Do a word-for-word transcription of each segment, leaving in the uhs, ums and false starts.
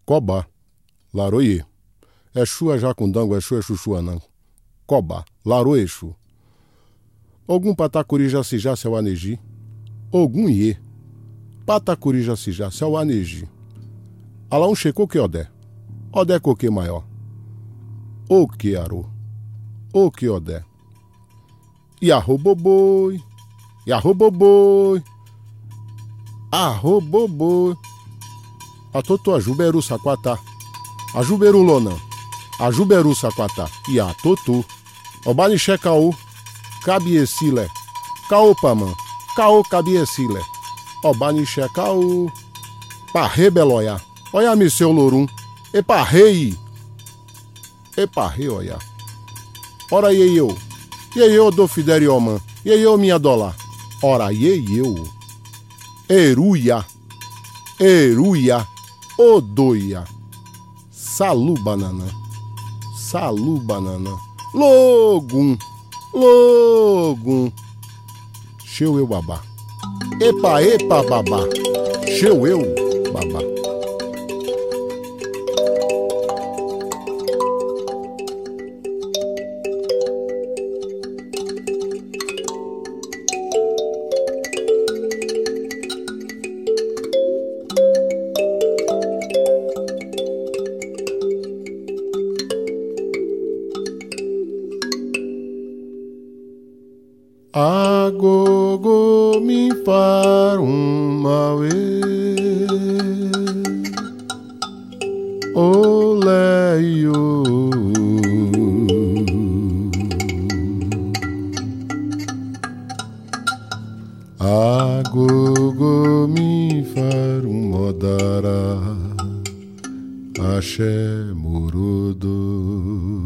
Coba, laroie. Exu é jacundango, Exu é chuchuanã. Coba, laroie Exu. Ogum patacuri jacijá, seu aneji. Ogum iê. Patacuri jacijá, seu aneji. Alá um checou que odé. Odé coque maior. O que arô. O que odé. Iarroboboi. Iarroboboi. Arroboboi. Atoto ajuberu saquatá. Ajuberu lonã. Ajuberu saquatá. Iatoto. Obanixé caô. Cabiecilé. Caô pamã. Caô cabiecilé. Obanixé caô. Parre beloiá. Olha me seu lorum. Eparrei. Eparrei, olha. Ora iê eu. Iê eu do fideriomã. Iê eu minha dólar. Ora iê eu. Eruia. Eruia. Odoia. Salu banana. Salu banana. Logum. Logum. Cheu eu babá. Epa, epa, babá. Cheu eu babá. Agogo me far um mauê. Oleio. Agogo me far um modara. Axé murudo.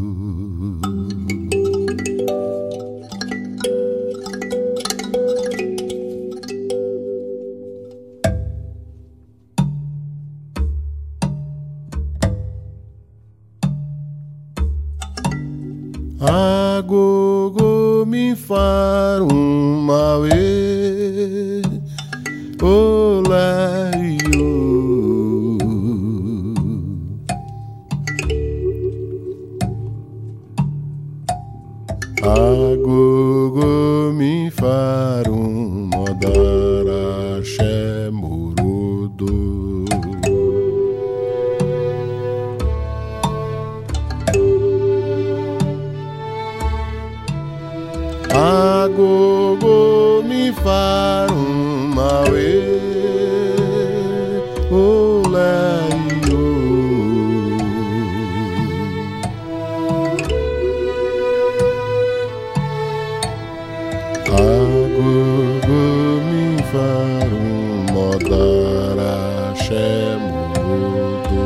Agogo me far um mauê. Oleio. Agogo me far um modara. Axé murudo. Agogo me far um mauê. Oleio. Agogo me far um modara. Axé murudo.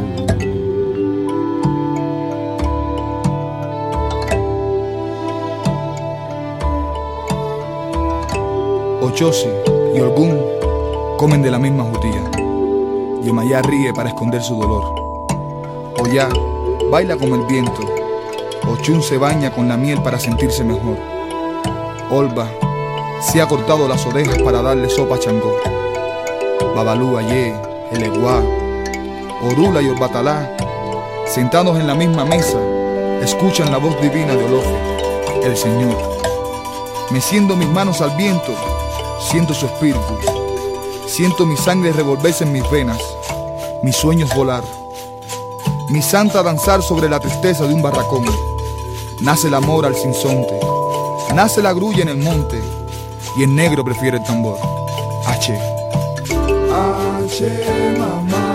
Ochosi y Ogún comen de la misma jutía. Yemayá ríe para esconder su dolor. Oyá baila como el viento. Ochún se baña con la miel para sentirse mejor. Olba se ha cortado las orejas para darle sopa a Changó. Babalú, Ayé, Eleguá, Orula y Orbatalá, sentados en la misma mesa, escuchan la voz divina de Olofe, el Señor. Meciendo mis manos al viento, siento su espíritu. Siento mi sangre revolverse en mis venas, mis sueños volar, mi santa danzar sobre la tristeza de un barracón. Nace el amor al sinsonte, nace la grulla en el monte, y el negro prefiere el tambor. H. H, mamá.